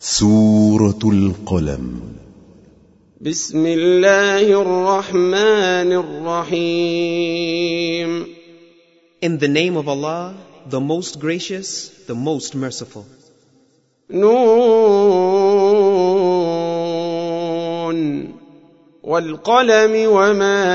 سورة القلم. بسم الله الرحمن الرحيم. In the name of Allah, the most gracious, the most merciful. نون والقلم وما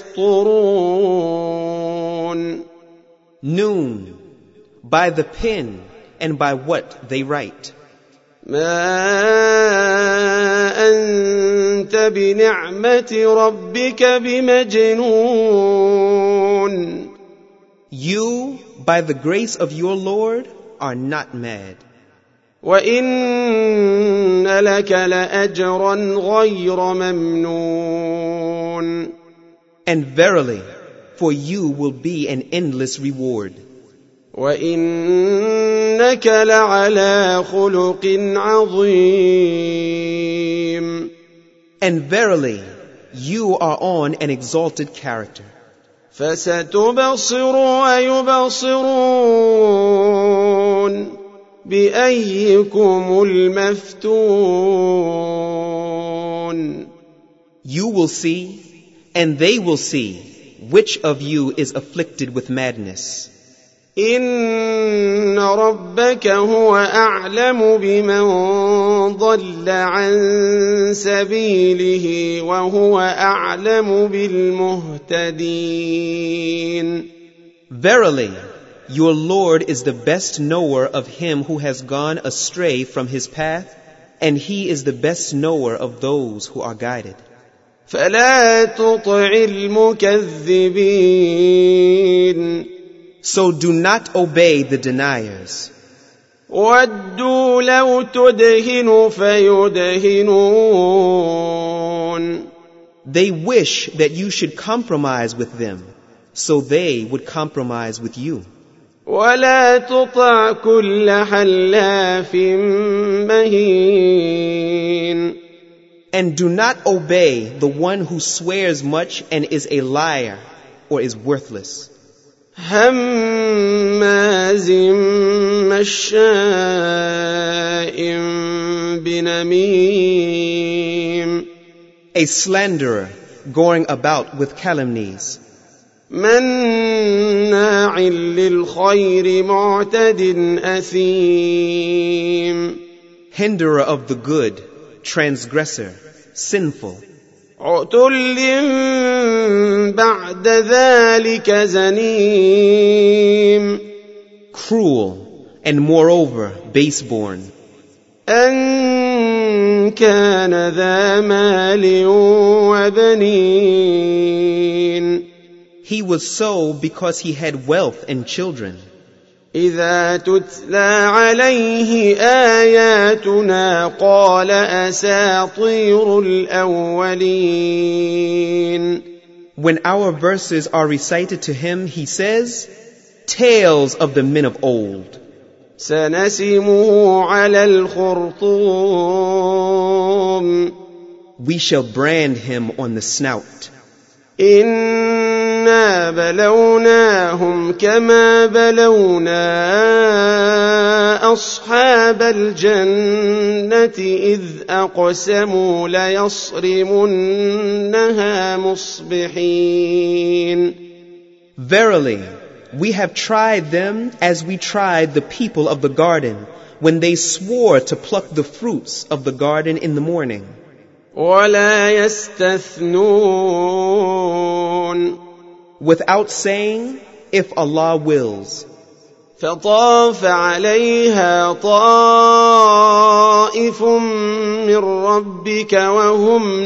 يسطرون. Noon, by the pen and by what they write. ما أنت بنعمة ربك بمجنون. You, by the grace of your Lord, are not mad. وإن لك لأجرا غير ممنون. And verily, for you will be an endless reward. وإنك لعلى خلق عظيم. And verily, you are on an exalted character. فستبصر ويبصرون بأيكم المفتون. You will see, and they will see, which of you is afflicted with madness. إن ربك هو أعلم بمن ضل عن سبيله وهو أعلم بالمهتدين. Verily, your Lord is the best knower of him who has gone astray from his path, and he is the best knower of those who are guided. فلا تطع المكذبين. So do not obey the deniers. ودوا لو تدهن فيدهنون. They wish that you should compromise with them, so they would compromise with you. ولا تطع كل حلاف مهين. And do not obey the one who swears much and is a liar or is worthless. هماز مشاء بنميم. A slanderer going about with calumnies. مناع للخير معتد أثيم. Hinderer of the good, transgressor, sinful. عتل بعد ذلك زنيم. Cruel, and moreover baseborn. أن كان ذا مال وبنين. He was so because he had wealth and children. إذا تتلى عليه آياتنا قال أساطير الأولين. When our verses are recited to him, he says, tales of the men of old. سنسمه على الخرطوم. We shall brand him on the snout. إنا بلوناهم كما بلونا أصحاب الجنة إذ أقسموا ليصرمنها مصبحين. Verily, we have tried them as we tried the people of the garden when they swore to pluck the fruits of the garden in the morning. ولا يستثنون. Without saying, if Allah wills. فطاف عليها طائف من ربك وهم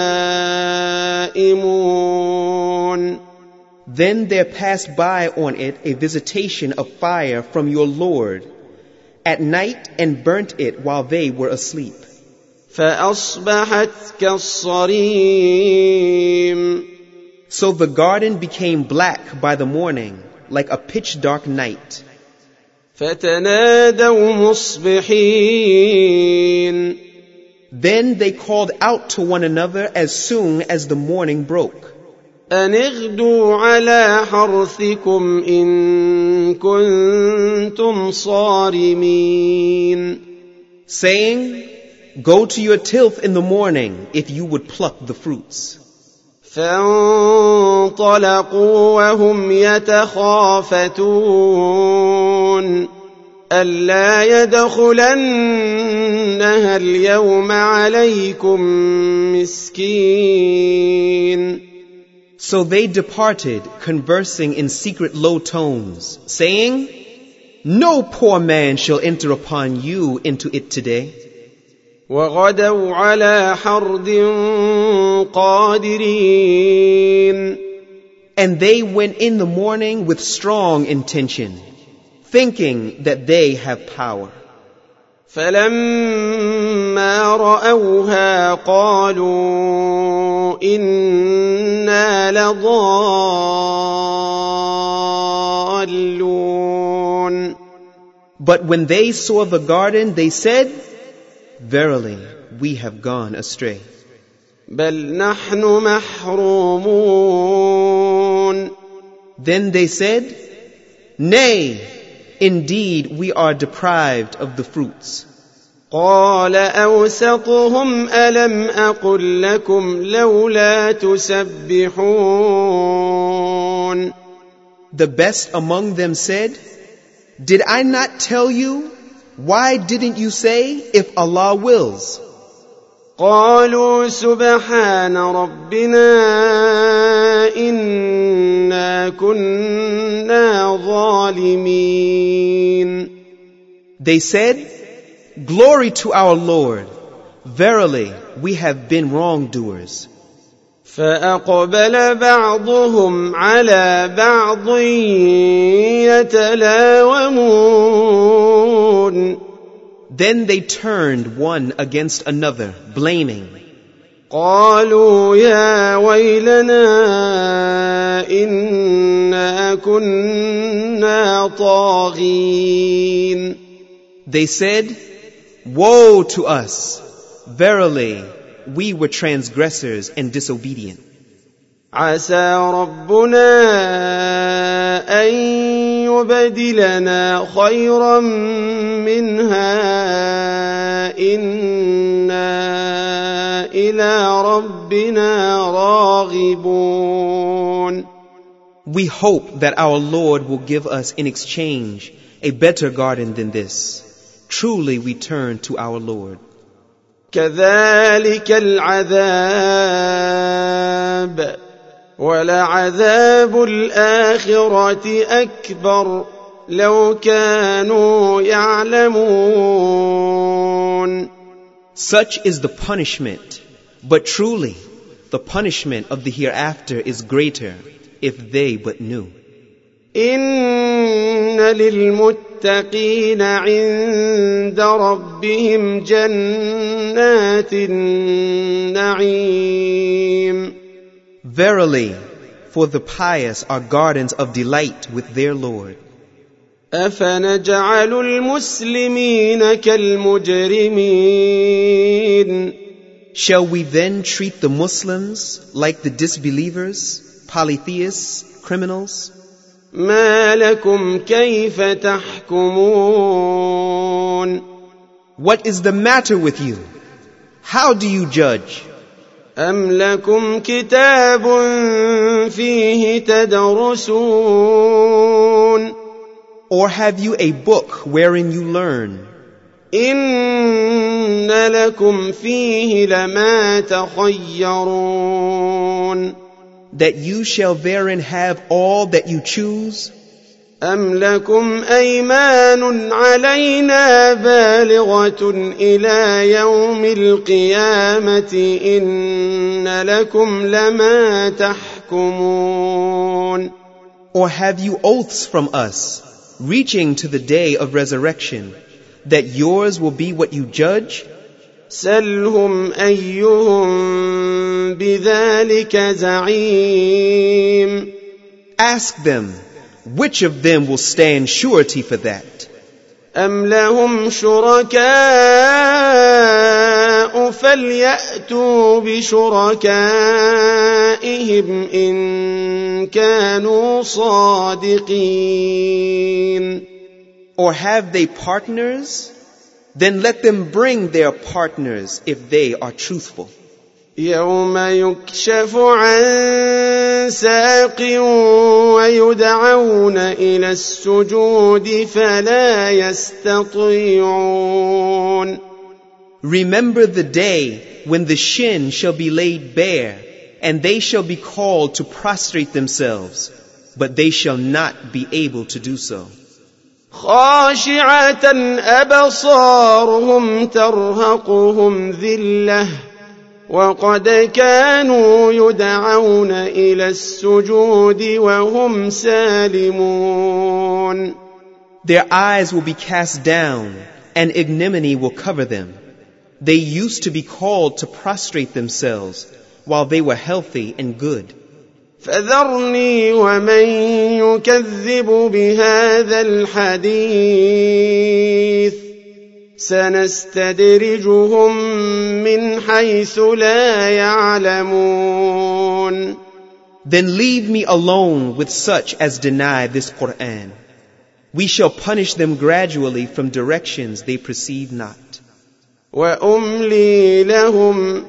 نائمون. Then there passed by on it a visitation of fire from your Lord at night and burnt it while they were asleep. فأصبحت كالصريم. So the garden became black by the morning, like a pitch-dark night. فتنادوا مصبحين. Then they called out to one another as soon as the morning broke. أن اغدوا على حرثكم إن كنتم صارمين. saying, "Go to your tilth in the morning if you would pluck the fruits." فانطلقوا وهم يتخافتون ألا يدخلنها اليوم عليكم مسكين. So they departed, conversing in secret low tones, saying, "No poor man shall enter upon you into it today." وغدوا على حرد قادرين. And they went in the morning with strong intention, thinking that they have power. فلما رأوها قالوا إنا لضالون. But when they saw the garden, they said, "Verily, we have gone astray." بل نحن محرومون. Then they said, "Nay, indeed we are deprived of the fruits." قال أوسطهم ألم أقل لكم لولا تسبحون. The best among them said, "Did I not tell you? Why didn't you say, if Allah wills?" قالوا سبحان ربنا إنا كنا ظالمين. They said, "Glory to our Lord. Verily, we have been wrongdoers." فأقبل بعضهم على بعض يتلاومون. Then they turned one against another, blaming. قالوا يا ويلنا إنا كنا طاغين. They said, "Woe to us! Verily, we were transgressors and disobedient." عسى ربنا أن يبدلنا خيرا منها إنا إلى ربنا راغبون. We hope that our Lord will give us in exchange a better garden than this. Truly we turn to our Lord. كذلك العذاب ولعذاب الآخرة أكبر لو كانوا يعلمون. Such is the punishment, but truly the punishment of the hereafter is greater if they but knew. إن للمتقين عند ربهم جنات النعيم. Verily, for the pious are gardens of delight with their Lord. أفنجعل المسلمين كالمجرمين. Shall we then treat the Muslims like the disbelievers, polytheists, criminals? ما لكم كيف تحكمون. What is the matter with you? How do you judge? أم لكم كتاب فيه تدرسون. Or have you a book wherein you learn? إن لكم فيه لما تخيرون. That you shall therein have all that you choose? أم لكم أيمان علينا بالغة إلى يوم القيامة إن لكم لما تحكمون. Or have you oaths from us, reaching to the day of resurrection, that yours will be what you judge? سلهم أيهم بذلك زعيم. Ask them, which of them will stand surety for that? أم لهم شركاء فليأتوا بشركائهم إن كانوا صادقين. Or have they partners? Then let them bring their partners if they are truthful. يوم يكشف عن ساق ويدعون إلى السجود فلا يستطيعون. Remember the day when the shin shall be laid bare, and they shall be called to prostrate themselves, but they shall not be able to do so. خاشعة أبصارهم ترهقهم ذلة وقد كانوا يدعون إلى السجود وهم سالمون. Their eyes will be cast down, and ignominy will cover them. They used to be called to prostrate themselves while they were healthy and good. فذرني ومن يكذب بهذا الحديث سنستدرجهم من حيث لا يعلمون. Then leave me alone with such as deny this Qur'an. We shall punish them gradually from directions they perceive not. وأملي لهم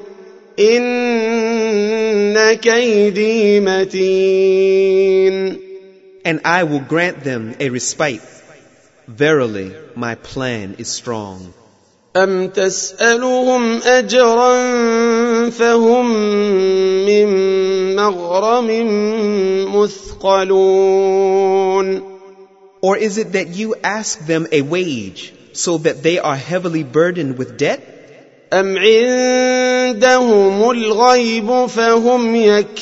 إن كيدي متين. And I will grant them a respite. Verily, my plan is strong. أم تسألهم أجرا فهم من مغرم مثقلون. Or is it that you ask them a wage so that they are heavily burdened with debt? أم عندهم الغيب فهم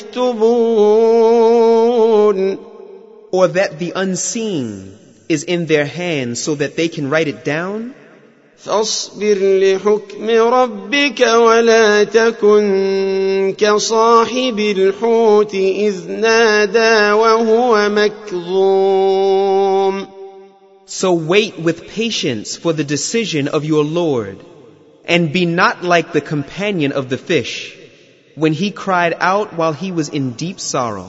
يكتبون. Or that the unseen is in their hands so that they can write it down? فاصبر لحكم ربك ولا تكن كصاحب الحوت إذ نادى وهو مكظوم. So wait with patience for the decision of your Lord, and be not like the companion of the fish, when he cried out while he was in deep sorrow.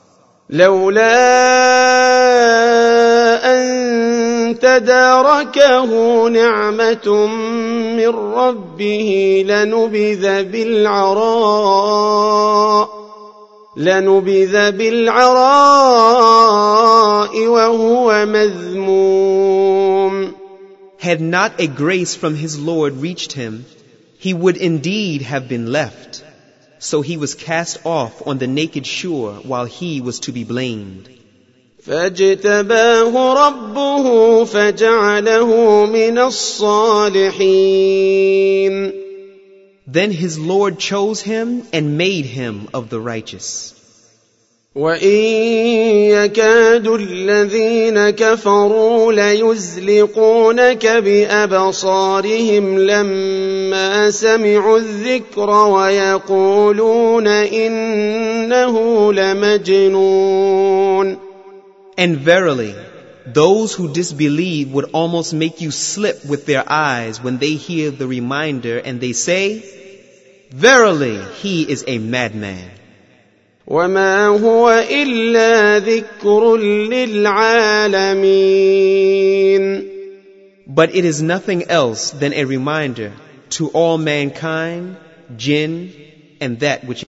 لولا أن تداركه نعمة من ربه لنبذ بالعراء وهو مذموم. Had not a grace from his Lord reached him, he would indeed have been left. So he was cast off on the naked shore while he was to be blamed. فاجتباه ربه فجعله من الصالحين. Then his Lord chose him and made him of the righteous. وإن يكاد الذين كفروا ليزلقونك بأبصارهم لما سمعوا الذكر ويقولون إنه لمجنون. And verily, those who disbelieve would almost make you slip with their eyes when they hear the reminder, and they say, verily, he is a madman. وما هو إلا ذكر للعالمين. But it is nothing else than a reminder to all mankind, jinn, and that which